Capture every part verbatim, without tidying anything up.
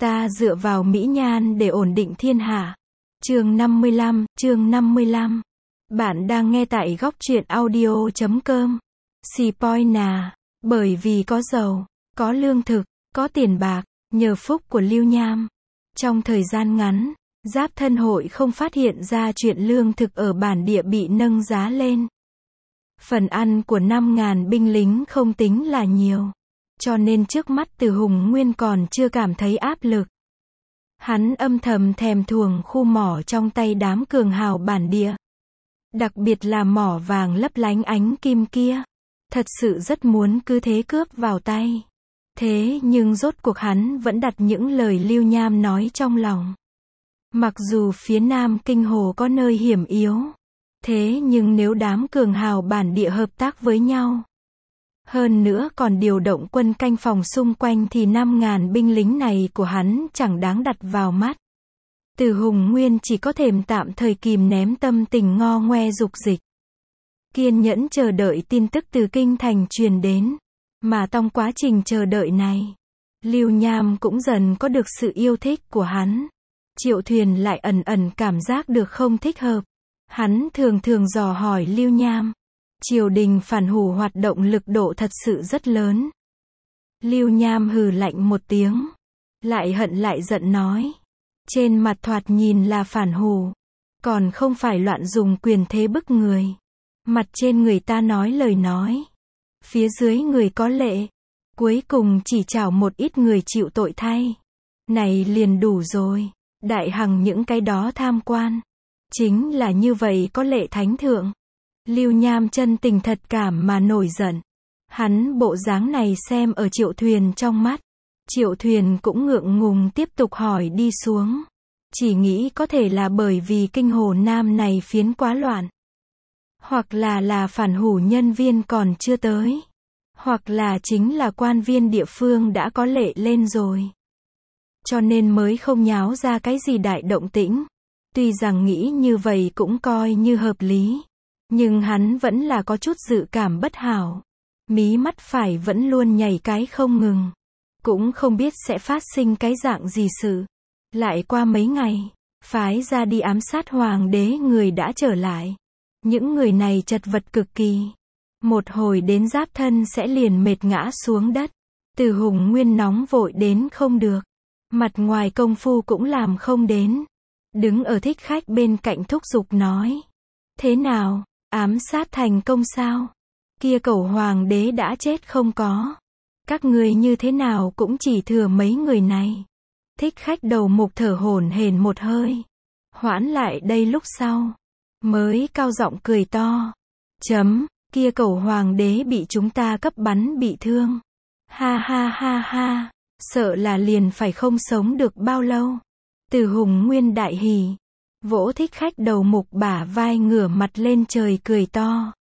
Ta dựa vào mỹ nhan để ổn định thiên hạ. Chương năm mươi lăm, chương năm mươi lăm. Bạn đang nghe tại góc truyện audio chấm com. Spoiler. Bởi vì có dầu, có lương thực, có tiền bạc, nhờ phúc của Lưu Nham. Trong thời gian ngắn, Giáp Thân hội không phát hiện ra chuyện lương thực ở bản địa bị nâng giá lên. Phần ăn của năm ngàn binh lính không tính là nhiều. Cho nên trước mắt Từ Hùng Nguyên còn chưa cảm thấy áp lực. Hắn âm thầm thèm thuồng khu mỏ trong tay đám cường hào bản địa. Đặc biệt là mỏ vàng lấp lánh ánh kim kia. Thật sự rất muốn cứ thế cướp vào tay. Thế nhưng rốt cuộc hắn vẫn đặt những lời Lưu Nham nói trong lòng. Mặc dù phía Nam Kinh Hồ có nơi hiểm yếu. Thế nhưng nếu đám cường hào bản địa hợp tác với nhau. Hơn nữa còn điều động quân canh phòng xung quanh thì năm ngàn binh lính này của hắn chẳng đáng đặt vào mắt. Từ Hùng Nguyên chỉ có thể tạm thời kìm ném tâm tình ngo ngoe dục dịch. Kiên nhẫn chờ đợi tin tức từ kinh thành truyền đến. Mà trong quá trình chờ đợi này, Lưu Nham cũng dần có được sự yêu thích của hắn. Triệu Thuyền lại ẩn ẩn cảm giác được không thích hợp. Hắn thường thường dò hỏi Lưu Nham. Triều đình phản hủ hoạt động lực độ thật sự rất lớn. Lưu Nham hừ lạnh một tiếng. Lại hận lại giận nói. Trên mặt thoạt nhìn là phản hủ. Còn không phải loạn dùng quyền thế bức người. Mặt trên người ta nói lời nói. Phía dưới người có lệ. Cuối cùng chỉ chảo một ít người chịu tội thay. Này liền đủ rồi. Đại hằng những cái đó tham quan. Chính là như vậy có lệ thánh thượng. Lưu Nham chân tình thật cảm mà nổi giận. Hắn bộ dáng này xem ở Triệu Thuyền trong mắt. Triệu Thuyền cũng ngượng ngùng tiếp tục hỏi đi xuống. Chỉ nghĩ có thể là bởi vì kinh hồ Nam này phiến quá loạn. Hoặc là là phản hủ nhân viên còn chưa tới. Hoặc là chính là quan viên địa phương đã có lệ lên rồi. Cho nên mới không nháo ra cái gì đại động tĩnh. Tuy rằng nghĩ như vậy cũng coi như hợp lý. Nhưng hắn vẫn là có chút dự cảm bất hảo. Mí mắt phải vẫn luôn nhảy cái không ngừng. Cũng không biết sẽ phát sinh cái dạng gì sự. Lại qua mấy ngày, phái ra đi ám sát hoàng đế người đã trở lại. Những người này chật vật cực kỳ. Một hồi đến Giáp Thân sẽ liền mệt ngã xuống đất. Từ Hùng Nguyên nóng vội đến không được. Mặt ngoài công phu cũng làm không đến. Đứng ở thích khách bên cạnh thúc giục nói. Thế nào, ám sát thành công sao? Kia cẩu hoàng đế đã chết không có. Các người như thế nào cũng chỉ thừa mấy người này. Thích khách đầu mục thở hổn hển một hơi. Hoãn lại đây lúc sau. Mới cao giọng cười to. Chấm, kia cẩu hoàng đế bị chúng ta cấp bắn bị thương. Ha ha ha ha, sợ là liền phải không sống được bao lâu. Từ Hùng Nguyên đại hỉ. Vỗ thích khách đầu mục bả vai ngửa mặt lên trời cười to.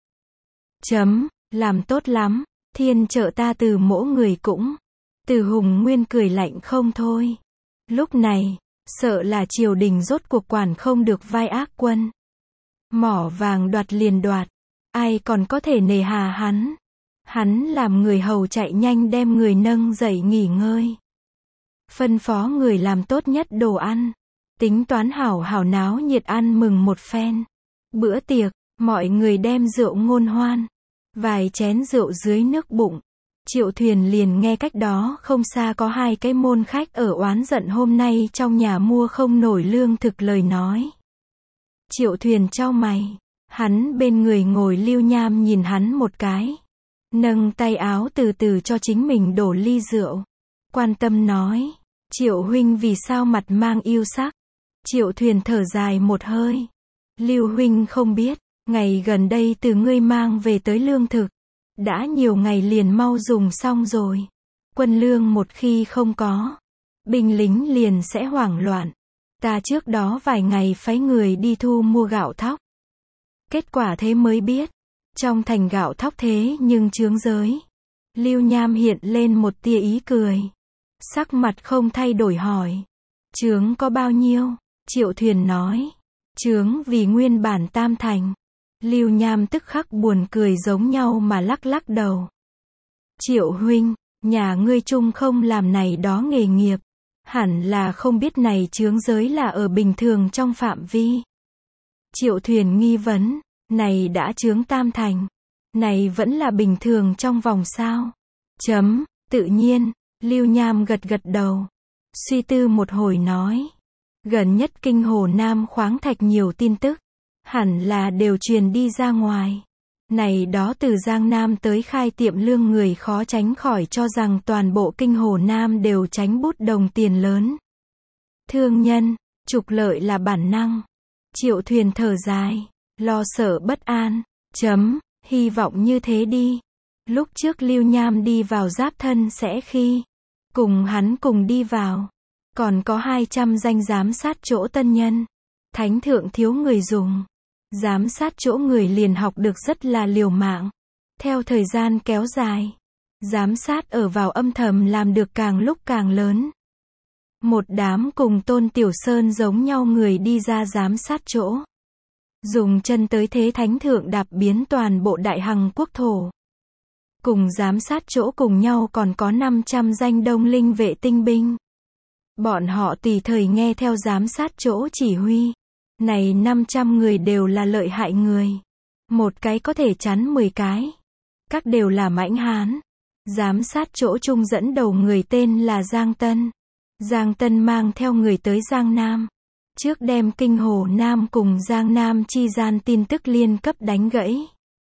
Chấm, làm tốt lắm, thiên trợ ta từ mỗi người cũng. Từ Hùng Nguyên cười lạnh không thôi. Lúc này, sợ là triều đình rốt cuộc quản không được vai ác quân. Mỏ vàng đoạt liền đoạt. Ai còn có thể nề hà hắn. Hắn làm người hầu chạy nhanh đem người nâng dậy nghỉ ngơi. Phân phó người làm tốt nhất đồ ăn. Tính toán hảo hảo náo nhiệt ăn mừng một phen. Bữa tiệc, mọi người đem rượu ngôn hoan. Vài chén rượu dưới nước bụng. Triệu Thuyền liền nghe cách đó không xa có hai cái môn khách ở oán giận hôm nay trong nhà mua không nổi lương thực lời nói. Triệu Thuyền chau mày. Hắn bên người ngồi Lưu Nham nhìn hắn một cái. Nâng tay áo từ từ cho chính mình đổ ly rượu. Quan tâm nói. Triệu huynh vì sao mặt mang yêu sắc? Triệu Thuyền thở dài một hơi. Lưu huynh không biết. Ngày gần đây từ ngươi mang về tới lương thực. Đã nhiều ngày liền mau dùng xong rồi. Quân lương một khi không có. Binh lính liền sẽ hoảng loạn. Ta trước đó vài ngày phái người đi thu mua gạo thóc. Kết quả thế mới biết. Trong thành gạo thóc thế nhưng chướng giới. Lưu Nham hiện lên một tia ý cười. Sắc mặt không thay đổi hỏi. Chướng có bao nhiêu? Triệu Thuyền nói. Chướng vì nguyên bản tam thành. Lưu Nham tức khắc buồn cười giống nhau mà lắc lắc đầu. Triệu huynh, nhà ngươi chung không làm này đó nghề nghiệp. Hẳn là không biết này chướng giới là ở bình thường trong phạm vi. Triệu Thuyền nghi vấn, này đã chướng tam thành. Này vẫn là bình thường trong vòng sao? Chấm, tự nhiên, Lưu Nham gật gật đầu. Suy tư một hồi nói. Gần nhất kinh Hồ Nam khoáng thạch nhiều tin tức. Hẳn là đều truyền đi ra ngoài. Này đó từ Giang Nam tới khai tiệm lương người khó tránh khỏi cho rằng toàn bộ kinh Hồ Nam đều tránh bút đồng tiền lớn. Thương nhân, trục lợi là bản năng. Triệu Thuyền thở dài, lo sợ bất an. Chấm, hy vọng như thế đi. Lúc trước Lưu Nham đi vào Giáp Thân sẽ khi cùng hắn cùng đi vào. Còn có hai trăm danh giám sát chỗ tân nhân. Thánh thượng thiếu người dùng. Giám sát chỗ người liền học được rất là liều mạng. Theo thời gian kéo dài, giám sát ở vào âm thầm làm được càng lúc càng lớn. Một đám cùng Tôn Tiểu Sơn giống nhau người đi ra giám sát chỗ. Dùng chân tới thế thánh thượng đạp biến toàn bộ đại hằng quốc thổ. Cùng giám sát chỗ cùng nhau còn có năm trăm danh đông linh vệ tinh binh. Bọn họ tùy thời nghe theo giám sát chỗ chỉ huy. Này năm trăm người đều là lợi hại người. Một cái có thể chắn mười cái. Các đều là mãnh hán. Giám sát chỗ trung dẫn đầu người tên là Giang Tân. Giang Tân mang theo người tới Giang Nam. Trước đem kinh Hồ Nam cùng Giang Nam chi gian tin tức liên cấp đánh gãy.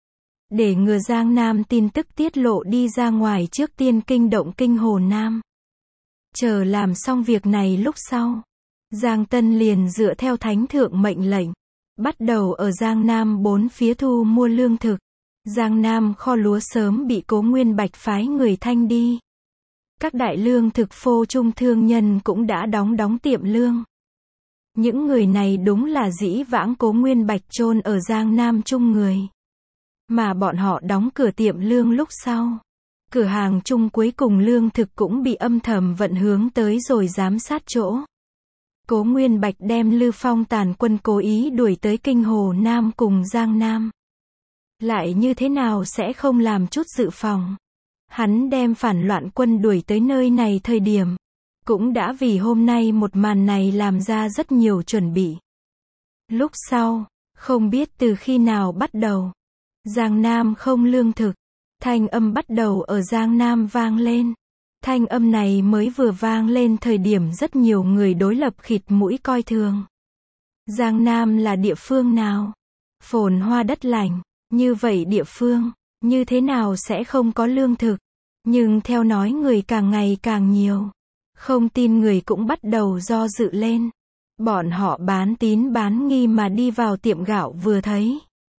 Để ngừa Giang Nam tin tức tiết lộ đi ra ngoài trước tiên kinh động kinh Hồ Nam. Chờ làm xong việc này lúc sau. Giang Tân liền dựa theo thánh thượng mệnh lệnh. Bắt đầu ở Giang Nam bốn phía thu mua lương thực. Giang Nam kho lúa sớm bị Cố Nguyên Bạch phái người thanh đi. Các đại lương thực phô trung thương nhân cũng đã đóng đóng tiệm lương. Những người này đúng là dĩ vãng Cố Nguyên Bạch chôn ở Giang Nam chung người. Mà bọn họ đóng cửa tiệm lương lúc sau. Cửa hàng chung cuối cùng lương thực cũng bị âm thầm vận hướng tới rồi giám sát chỗ. Cố Nguyên Bạch đem Lư Phong tàn quân cố ý đuổi tới kinh Hồ Nam cùng Giang Nam. Lại như thế nào sẽ không làm chút dự phòng. Hắn đem phản loạn quân đuổi tới nơi này thời điểm. Cũng đã vì hôm nay một màn này làm ra rất nhiều chuẩn bị. Lúc sau, không biết từ khi nào bắt đầu. Giang Nam không lương thực. Thanh âm bắt đầu ở Giang Nam vang lên. Thanh âm này mới vừa vang lên thời điểm rất nhiều người đối lập khịt mũi coi thường. Giang Nam là địa phương nào? Phồn hoa đất lành, như vậy địa phương, như thế nào sẽ không có lương thực? Nhưng theo nói người càng ngày càng nhiều. Không tin người cũng bắt đầu do dự lên. Bọn họ bán tín bán nghi mà đi vào tiệm gạo vừa thấy.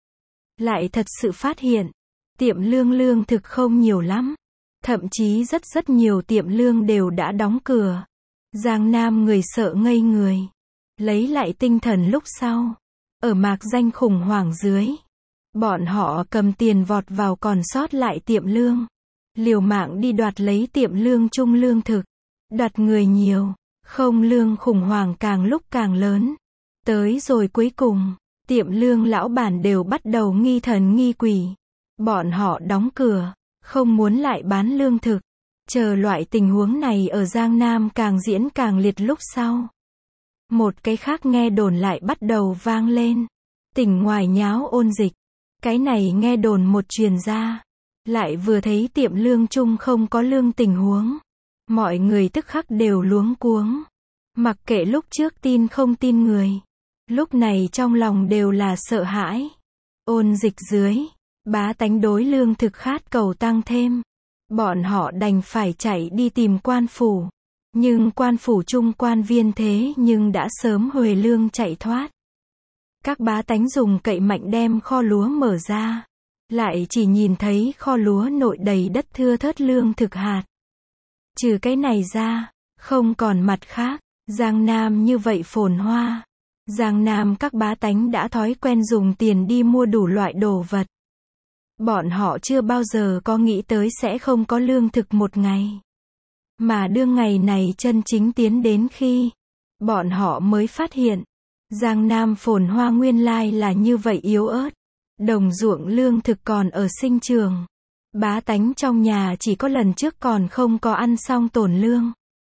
Lại thật sự phát hiện, tiệm lương lương thực không nhiều lắm. Thậm chí rất rất nhiều tiệm lương đều đã đóng cửa. Giang Nam người sợ ngây người. Lấy lại tinh thần lúc sau. Ở mạc danh khủng hoảng dưới. Bọn họ cầm tiền vọt vào còn sót lại tiệm lương. Liều mạng đi đoạt lấy tiệm lương chung lương thực. Đoạt người nhiều. Không lương khủng hoảng càng lúc càng lớn. Tới rồi cuối cùng, tiệm lương lão bản đều bắt đầu nghi thần nghi quỷ. Bọn họ đóng cửa. Không muốn lại bán lương thực. Chờ loại tình huống này ở Giang Nam càng diễn càng liệt lúc sau. Một cái khác nghe đồn lại bắt đầu vang lên. Tỉnh ngoài nháo ôn dịch. Cái này nghe đồn một truyền ra. Lại vừa thấy tiệm lương chung không có lương tình huống. Mọi người tức khắc đều luống cuống. Mặc kệ lúc trước tin không tin người. Lúc này trong lòng đều là sợ hãi. Ôn dịch dưới. Bá tánh đối lương thực khát cầu tăng thêm. Bọn họ đành phải chạy đi tìm quan phủ. Nhưng quan phủ chung quan viên thế nhưng đã sớm huề lương chạy thoát. Các bá tánh dùng cậy mạnh đem kho lúa mở ra. Lại chỉ nhìn thấy kho lúa nội đầy đất thưa thớt lương thực hạt. Trừ cái này ra, không còn mặt khác. Giang Nam như vậy phồn hoa. Giang Nam các bá tánh đã thói quen dùng tiền đi mua đủ loại đồ vật. Bọn họ chưa bao giờ có nghĩ tới sẽ không có lương thực một ngày. Mà đương ngày này chân chính tiến đến khi bọn họ mới phát hiện Giang Nam phồn hoa nguyên lai là như vậy yếu ớt. Đồng ruộng lương thực còn ở sinh trường. Bá tánh trong nhà chỉ có lần trước còn không có ăn xong tổn lương.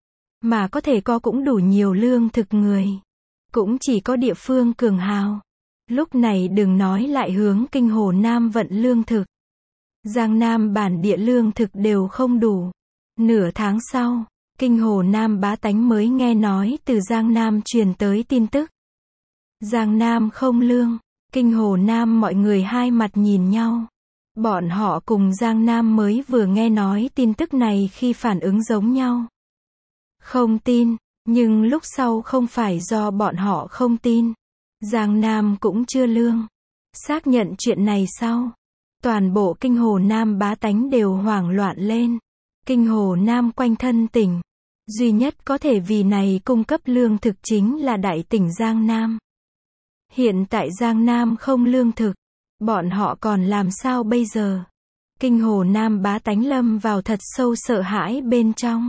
mà có thể có cũng đủ nhiều lương thực người. Cũng chỉ có địa phương cường hào. Lúc này đừng nói lại hướng kinh Hồ Nam vận lương thực. Giang Nam bản địa lương thực đều không đủ. Nửa tháng sau, kinh Hồ Nam bá tánh mới nghe nói từ Giang Nam truyền tới tin tức. Giang Nam không lương, kinh Hồ Nam mọi người hai mặt nhìn nhau. Bọn họ cùng Giang Nam mới vừa nghe nói tin tức này khi phản ứng giống nhau. Không tin, nhưng lúc sau không phải do bọn họ không tin. Giang Nam cũng chưa lương. Xác nhận chuyện này sau, toàn bộ kinh Hồ Nam bá tánh đều hoảng loạn lên. Kinh Hồ Nam quanh thân tỉnh, duy nhất có thể vì này cung cấp lương thực chính là đại tỉnh Giang Nam. Hiện tại Giang Nam không lương thực, bọn họ còn làm sao bây giờ? Kinh Hồ Nam bá tánh lâm vào thật sâu sợ hãi bên trong.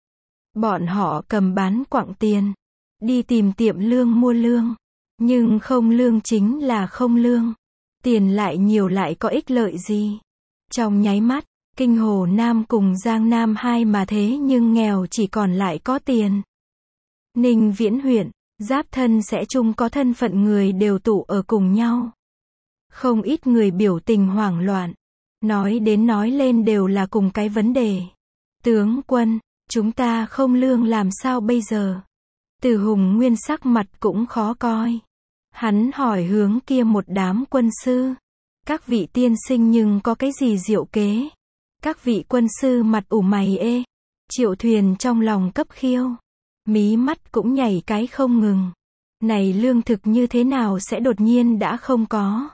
Bọn họ cầm bán quặng tiền, đi tìm tiệm lương mua lương, nhưng không lương chính là không lương. Tiền lại nhiều lại có ích lợi gì? Trong nháy mắt, kinh Hồ Nam cùng Giang Nam hai mà thế nhưng nghèo chỉ còn lại có tiền. Ninh Viễn huyện, giáp thân sẽ chung có thân phận người đều tụ ở cùng nhau. Không ít người biểu tình hoảng loạn. Nói đến nói lên đều là cùng cái vấn đề. Tướng quân, chúng ta không lương làm sao bây giờ? Từ Hùng Nguyên sắc mặt cũng khó coi. Hắn hỏi hướng kia một đám quân sư. Các vị tiên sinh nhưng có cái gì diệu kế? Các vị quân sư mặt ủ mày ê. Triệu Thuyền trong lòng cấp khiêu. Mí mắt cũng nhảy cái không ngừng. Này lương thực như thế nào sẽ đột nhiên đã không có?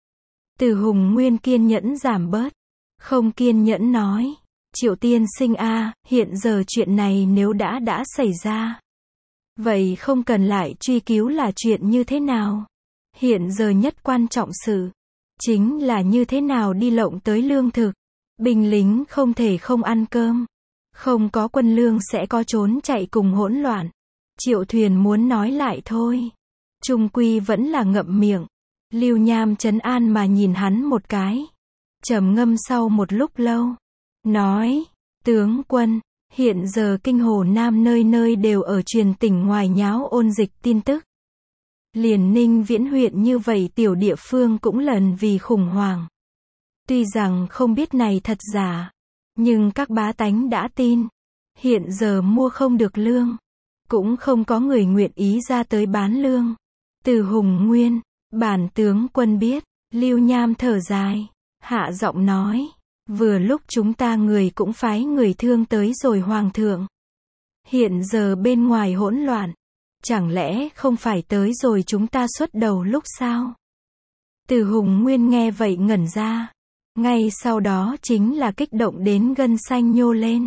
Từ Hùng Nguyên kiên nhẫn giảm bớt. Không kiên nhẫn nói. Triệu tiên sinh a, hiện giờ chuyện này nếu đã đã xảy ra. Vậy không cần lại truy cứu là chuyện như thế nào. Hiện giờ nhất quan trọng sự. Chính là như thế nào đi lộng tới lương thực. Binh lính không thể không ăn cơm. Không có quân lương sẽ có trốn chạy cùng hỗn loạn. Triệu Thuyền muốn nói lại thôi. Trung quy vẫn là ngậm miệng. Lưu Nham trấn an mà nhìn hắn một cái. Trầm ngâm sau một lúc lâu. Nói, tướng quân, hiện giờ kinh Hồ Nam nơi nơi đều ở truyền tỉnh ngoài nháo ôn dịch tin tức. Liền Ninh Viễn huyện như vậy tiểu địa phương cũng lần vì khủng hoảng. Tuy rằng không biết này thật giả, nhưng các bá tánh đã tin. Hiện giờ mua không được lương, cũng không có người nguyện ý ra tới bán lương. Từ Hùng Nguyên, bản tướng quân biết, Lưu Nham thở dài, hạ giọng nói, vừa lúc chúng ta người cũng phái người thương tới rồi hoàng thượng. Hiện giờ bên ngoài hỗn loạn, chẳng lẽ không phải tới rồi chúng ta xuất đầu lúc sao? Từ Hùng Nguyên nghe vậy ngẩn ra, ngay sau đó chính là kích động đến gân xanh nhô lên.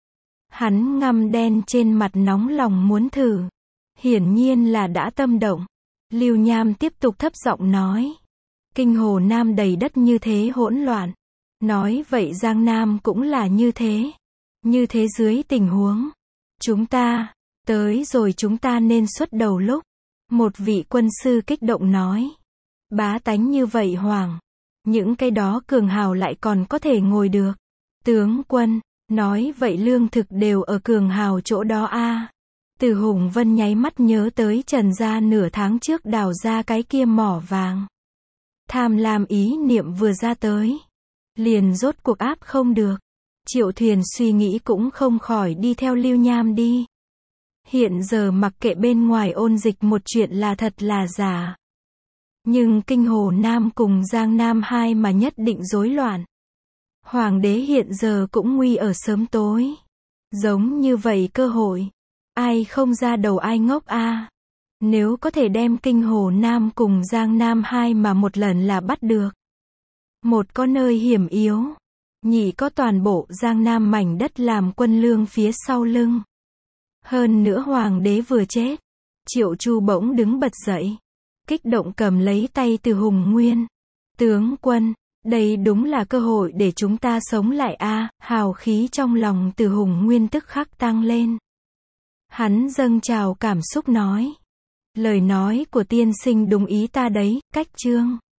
Hắn ngăm đen trên mặt nóng lòng muốn thử, hiển nhiên là đã tâm động. Lưu Nham tiếp tục thấp giọng nói, kinh Hồ Nam đầy đất như thế hỗn loạn, nói vậy Giang Nam cũng là như thế. Như thế dưới tình huống, chúng ta, tới rồi chúng ta nên xuất đầu lúc. Một vị quân sư kích động nói, bá tánh như vậy hoảng, những cái đó cường hào lại còn có thể ngồi được. Tướng quân, nói vậy lương thực đều ở cường hào chỗ đó a. À. Từ Hùng Vân nháy mắt nhớ tới Trần gia nửa tháng trước đào ra cái kia mỏ vàng. Tham lam ý niệm vừa ra tới, liền rốt cuộc áp không được. Triệu Thuyền suy nghĩ cũng không khỏi đi theo Lưu Nham đi. Hiện giờ mặc kệ bên ngoài ôn dịch một chuyện là thật là giả. Nhưng kinh Hồ Nam cùng Giang Nam hai mà nhất định rối loạn. Hoàng đế hiện giờ cũng nguy ở sớm tối. Giống như vậy cơ hội, ai không ra đầu ai ngốc a. À. Nếu có thể đem kinh Hồ Nam cùng Giang Nam hai mà một lần là bắt được. Một có nơi hiểm yếu, nhị có toàn bộ Giang Nam mảnh đất làm quân lương phía sau lưng. Hơn nữa hoàng đế vừa chết, Triệu Chu bỗng đứng bật dậy, kích động cầm lấy tay Từ Hùng Nguyên. Tướng quân, đây đúng là cơ hội để chúng ta sống lại a. À, hào khí trong lòng Từ Hùng Nguyên tức khắc tăng lên. Hắn dâng trào cảm xúc nói, lời nói của tiên sinh đúng ý ta đấy, cách chương.